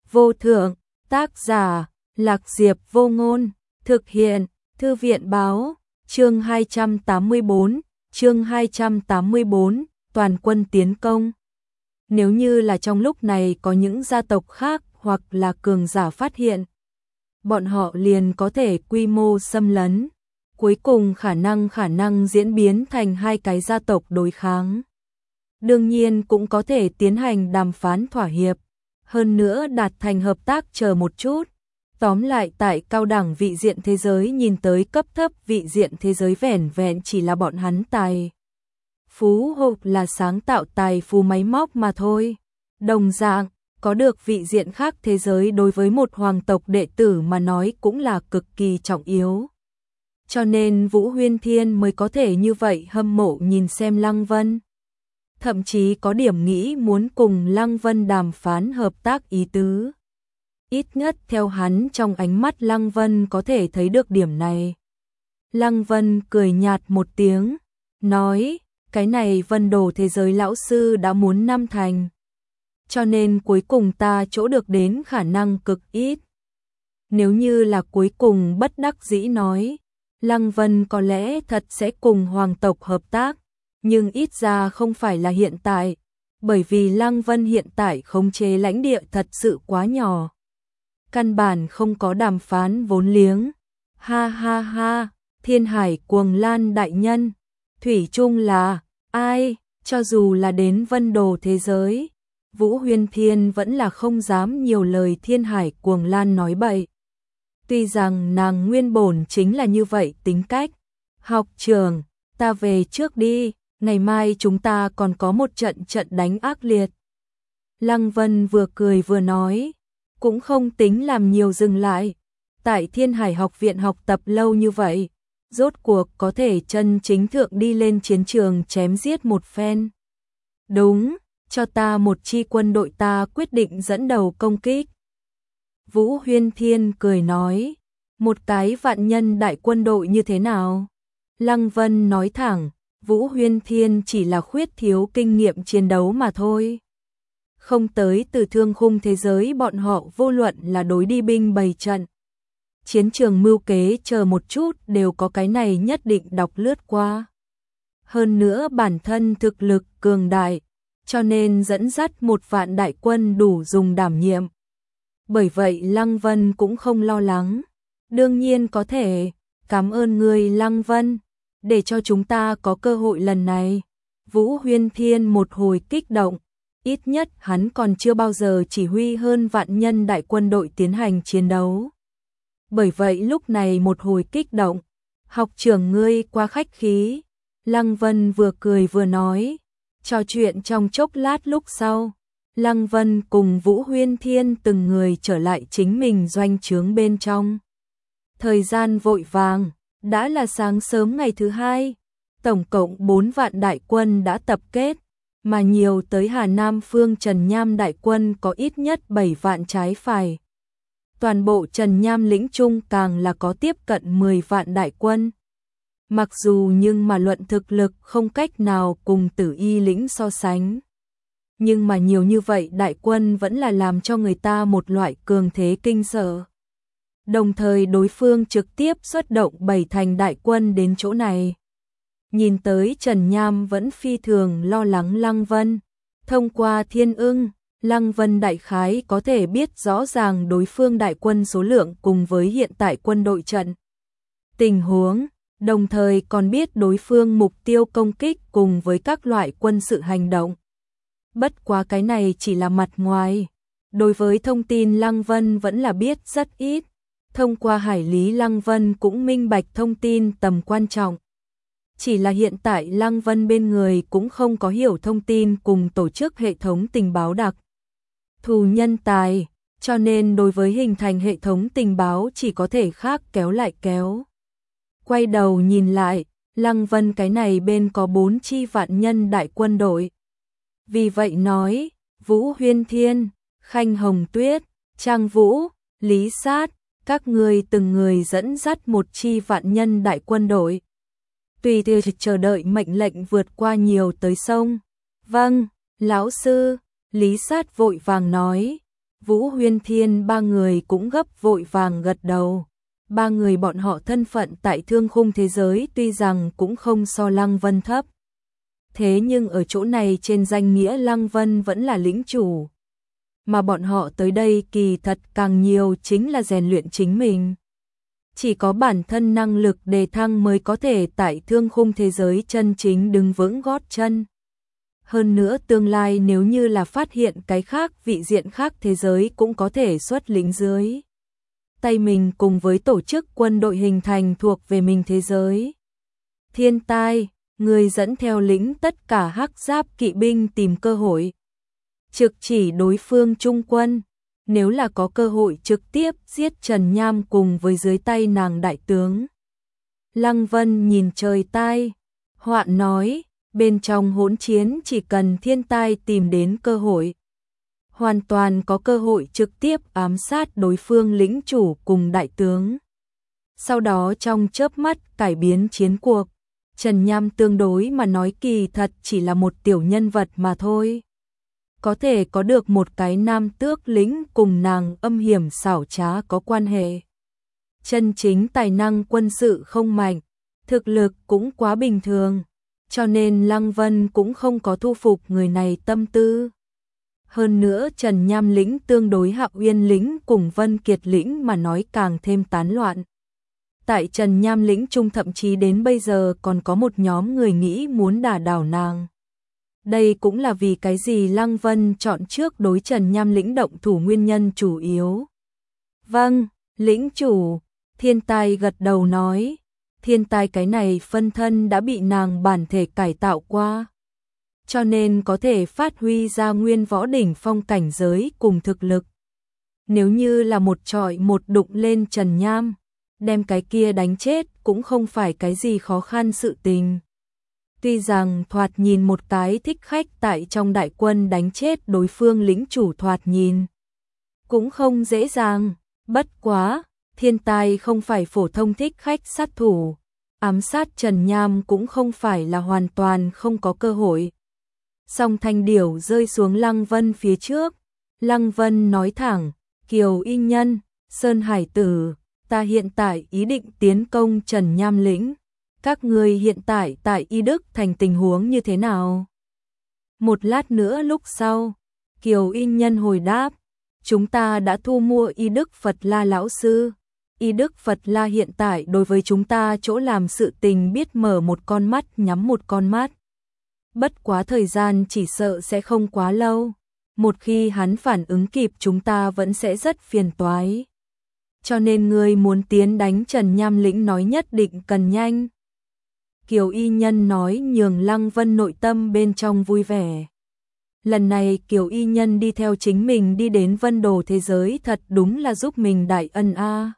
vô thượng, tác giả, Lạc Diệp Vô Ngôn, thực hiện, Thư viện báo, chương 284, toàn quân tiến công. Nếu như là trong lúc này có những gia tộc khác hoặc là cường giả phát hiện, bọn họ liền có thể quy mô xâm lấn, cuối cùng khả năng diễn biến thành hai cái gia tộc đối kháng. Đương nhiên cũng có thể tiến hành đàm phán thỏa hiệp, hơn nữa đạt thành hợp tác chờ một chút. Tóm lại tại cao đẳng vị diện thế giới nhìn tới cấp thấp vị diện thế giới vẻn vẹn chỉ là bọn hắn tài phú hoặc là sáng tạo tài phú máy móc mà thôi. Đồng dạng, có được vị diện khác thế giới đối với một hoàng tộc đệ tử mà nói cũng là cực kỳ trọng yếu. Cho nên Vũ Huyên Thiên mới có thể như vậy hâm mộ nhìn xem Lăng Vân. Thậm chí có điểm nghĩ muốn cùng Lăng Vân đàm phán hợp tác ý tứ. Ít nhất theo hắn trong ánh mắt Lăng Vân có thể thấy được điểm này. Lăng Vân cười nhạt một tiếng, nói, cái này Vân Đồ thế giới lão sư đã muốn năm thành. Cho nên cuối cùng ta chỗ được đến khả năng cực ít. Nếu như là cuối cùng bất đắc dĩ nói, Lăng Vân có lẽ thật sẽ cùng hoàng tộc hợp tác, nhưng ít ra không phải là hiện tại, bởi vì Lăng Vân hiện tại khống chế lãnh địa thật sự quá nhỏ. Căn bản không có đàm phán vốn liếng. Ha ha ha, Thiên Hải Cuồng Lan đại nhân, thủy chung là, ai, cho dù là đến Vân Đồ thế giới, Vũ Huyên Thiên vẫn là không dám nhiều lời Thiên Hải Cuồng Lan nói bậy. Tuy rằng nàng nguyên bổn chính là như vậy tính cách. Học trường, ta về trước đi, ngày mai chúng ta còn có một trận đánh ác liệt. Lăng Vân vừa cười vừa nói, cũng không tính làm nhiều dừng lại. Tại Thiên Hải học viện học tập lâu như vậy, rốt cuộc có thể chân chính thượng đi lên chiến trường chém giết một phen. Đúng, cho ta một chi quân đội ta quyết định dẫn đầu công kích. Vũ Huyên Thiên cười nói, một cái vạn nhân đại quân đội như thế nào? Lăng Vân nói thẳng, Vũ Huyên Thiên chỉ là khuyết thiếu kinh nghiệm chiến đấu mà thôi. Không tới từ thương khung thế giới bọn họ vô luận là đối đi binh bày trận, chiến trường mưu kế chờ một chút đều có cái này nhất định đọc lướt qua. Hơn nữa bản thân thực lực cường đại, cho nên dẫn dắt một vạn đại quân đủ dùng đảm nhiệm. Bởi vậy Lăng Vân cũng không lo lắng. Đương nhiên có thể, cảm ơn người Lăng Vân, để cho chúng ta có cơ hội lần này. Vũ Huyên Thiên một hồi kích động, ít nhất hắn còn chưa bao giờ chỉ huy hơn vạn nhân đại quân đội tiến hành chiến đấu. Bởi vậy lúc này một hồi kích động, học trưởng ngươi quá khách khí. Lăng Vân vừa cười vừa nói, trò chuyện trong chốc lát lúc sau. Lăng Vân cùng Vũ Huyên Thiên từng người trở lại chính mình doanh trướng bên trong. Thời gian vội vàng, đã là sáng sớm ngày thứ hai, tổng cộng 4 vạn đại quân đã tập kết, mà nhiều tới Hà Nam phương Trần Nham đại quân có ít nhất 7 vạn trái phải. Toàn bộ Trần Nham lĩnh trung càng là có tiếp cận 10 vạn đại quân. Mặc dù nhưng mà luận thực lực không cách nào cùng Tử Y lĩnh so sánh. Nhưng mà nhiều như vậy đại quân vẫn là làm cho người ta một loại cường thế kinh sợ. Đồng thời đối phương trực tiếp xuất động 7 thành đại quân đến chỗ này. Nhìn tới Trần Nham vẫn phi thường lo lắng Lăng Vân. Thông qua Thiên Ưng, Lăng Vân đại khái có thể biết rõ ràng đối phương đại quân số lượng cùng với hiện tại quân đội trận tình huống, đồng thời còn biết đối phương mục tiêu công kích cùng với các loại quân sự hành động. Bất quá cái này chỉ là mặt ngoài. Đối với thông tin Lăng Vân vẫn là biết rất ít. Thông qua hải lý Lăng Vân cũng minh bạch thông tin tầm quan trọng. Chỉ là hiện tại Lăng Vân bên người cũng không có hiểu thông tin cùng tổ chức hệ thống tình báo đặc thù nhân tài, cho nên đối với hình thành hệ thống tình báo chỉ có thể khác kéo lại kéo. Quay đầu nhìn lại, Lăng Vân cái này bên có 4 chi vạn nhân đại quân đội. Vì vậy nói, Vũ Huyên Thiên, Khanh Hồng Tuyết, Trang Vũ, Lý Sát, các người từng người dẫn dắt một chi vạn nhân đại quân đội. Tùy theo chờ đợi mệnh lệnh vượt qua nhiều tới sông. Vâng, lão sư, Lý Sát vội vàng nói, Vũ Huyên Thiên ba người cũng gấp vội vàng gật đầu. Ba người bọn họ thân phận tại thương khung thế giới tuy rằng cũng không so Lăng Vân thấp. Thế nhưng ở chỗ này trên danh nghĩa Lăng Vân vẫn là lĩnh chủ. Mà bọn họ tới đây kỳ thật càng nhiều chính là rèn luyện chính mình. Chỉ có bản thân năng lực đề thăng mới có thể tại thương khung thế giới chân chính đứng vững gót chân. Hơn nữa tương lai nếu như là phát hiện cái khác vị diện khác thế giới cũng có thể xuất lĩnh dưới tay mình cùng với tổ chức quân đội hình thành thuộc về mình thế giới. Thiên Tai, người dẫn theo lĩnh tất cả hắc giáp kỵ binh tìm cơ hội. Trực chỉ đối phương trung quân, nếu là có cơ hội trực tiếp giết Trần Nham cùng với dưới tay nàng đại tướng. Lăng Vân nhìn trời tai, hoạn nói, bên trong hỗn chiến chỉ cần thiên tai tìm đến cơ hội. Hoàn toàn có cơ hội trực tiếp ám sát đối phương lĩnh chủ cùng đại tướng. Sau đó trong chớp mắt cải biến chiến cuộc, Trần Nham tương đối mà nói kỳ thật chỉ là một tiểu nhân vật mà thôi. Có thể có được một cái nam tước lĩnh cùng nàng âm hiểm xảo trá có quan hệ. Chân chính tài năng quân sự không mạnh, thực lực cũng quá bình thường, cho nên Lăng Vân cũng không có thu phục người này tâm tư. Hơn nữa Trần Nham lĩnh tương đối Hạo Uyên lĩnh cùng Vân Kiệt lĩnh mà nói càng thêm tán loạn. Tại Trần Nham lĩnh trung thậm chí đến bây giờ còn có một nhóm người nghĩ muốn đả đảo nàng. Đây cũng là vì cái gì Lăng Vân chọn trước đối Trần Nham lĩnh động thủ nguyên nhân chủ yếu. Vâng, lĩnh chủ, Thiên Tai gật đầu nói. Thiên Tai cái này phân thân đã bị nàng bản thể cải tạo qua, cho nên có thể phát huy ra nguyên võ đỉnh phong cảnh giới cùng thực lực. Nếu như là một trọi một đụng lên Trần Nham, đem cái kia đánh chết cũng không phải cái gì khó khăn sự tình. Tuy rằng thoạt nhìn một cái thích khách tại trong đại quân đánh chết đối phương lĩnh chủ thoạt nhìn cũng không dễ dàng, bất quá, Thiên Tai không phải phổ thông thích khách sát thủ, ám sát Trần Nham cũng không phải là hoàn toàn không có cơ hội. Song thanh điểu rơi xuống Lăng Vân phía trước, Lăng Vân nói thẳng, Kiều Y Nhân, Sơn Hải Tử, ta hiện tại ý định tiến công Trần Nham lĩnh. Các người hiện tại tại Y Đức thành tình huống như thế nào? Một lát nữa lúc sau, Kiều Y Nhân hồi đáp, chúng ta đã thu mua Y Đức Phật La lão sư. Y Đức Phật La hiện tại đối với chúng ta chỗ làm sự tình biết mở một con mắt nhắm một con mắt. Bất quá thời gian chỉ sợ sẽ không quá lâu. Một khi hắn phản ứng kịp chúng ta vẫn sẽ rất phiền toái. Cho nên người muốn tiến đánh Trần Nham lĩnh nói nhất định cần nhanh. Kiều Y Nhân nói nhường Lăng Vân nội tâm bên trong vui vẻ. Lần này Kiều Y Nhân đi theo chính mình đi đến Vân Đồ thế giới thật đúng là giúp mình đại ân a.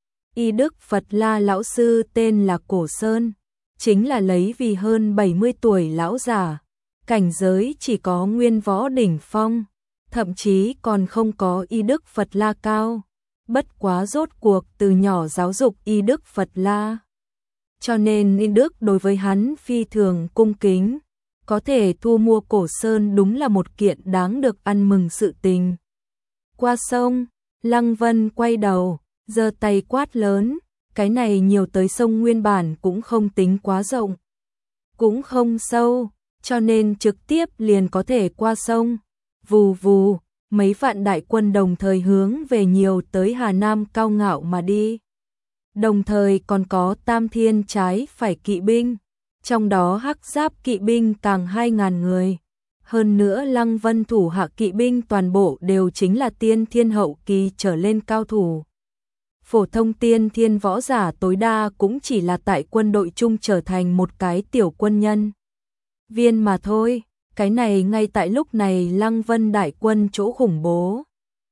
Y Đức Phật La lão sư tên là Cổ Sơn, chính là lấy vì hơn 70 tuổi lão giả, cảnh giới chỉ có nguyên võ đỉnh phong, thậm chí còn không có Y Đức Phật La cao. Bất quá rốt cuộc từ nhỏ giáo dục Y Đức Phật La, cho nên Y Đức đối với hắn phi thường cung kính, có thể thu mua Cổ Sơn đúng là một kiện đáng được ăn mừng sự tình. Qua sông, Lăng Vân quay đầu, giơ tay quát lớn, cái này nhiều tới sông nguyên bản cũng không tính quá rộng, cũng không sâu, cho nên trực tiếp liền có thể qua sông. Vù vù, mấy vạn đại quân đồng thời hướng về nhiều tới Hà Nam Cao Ngạo mà đi. Đồng thời còn có Tam Thiên trái phải kỵ binh, trong đó hắc giáp kỵ binh càng 2.000 người. Hơn nữa Lăng Vân thủ hạ kỵ binh toàn bộ đều chính là tiên thiên hậu kỳ trở lên cao thủ. Phổ thông tiên thiên võ giả tối đa cũng chỉ là tại quân đội chung trở thành một cái tiểu quân nhân viên mà thôi. Cái này ngay tại lúc này Lăng Vân đại quân chỗ khủng bố.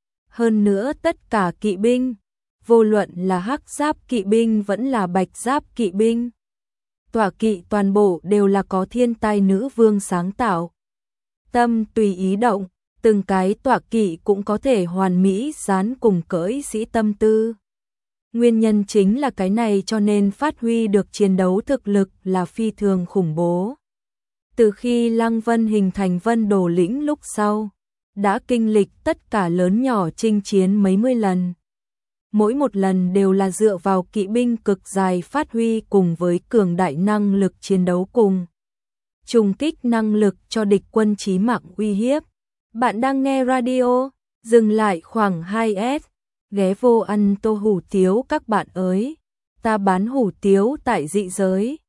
Hơn nữa tất cả kỵ binh, vô luận là hắc giáp kỵ binh vẫn là bạch giáp kỵ binh, tọa kỵ toàn bộ đều là có thiên tai nữ vương sáng tạo. Tâm tùy ý động, từng cái tọa kỵ cũng có thể hoàn mỹ dán cùng cỡi sĩ tâm tư. Nguyên nhân chính là cái này cho nên phát huy được chiến đấu thực lực là phi thường khủng bố. Từ khi Lăng Vân hình thành Vân Đồ lĩnh lúc sau, đã kinh lịch tất cả lớn nhỏ chinh chiến mấy mươi lần. Mỗi một lần đều là dựa vào kỵ binh cực dài phát huy cùng với cường đại năng lực chiến đấu cùng trùng kích năng lực cho địch quân chí mạng uy hiếp. Bạn đang nghe radio, dừng lại khoảng 2S, ghé vô ăn tô hủ tiếu các bạn ơi. Ta bán hủ tiếu tại dị giới.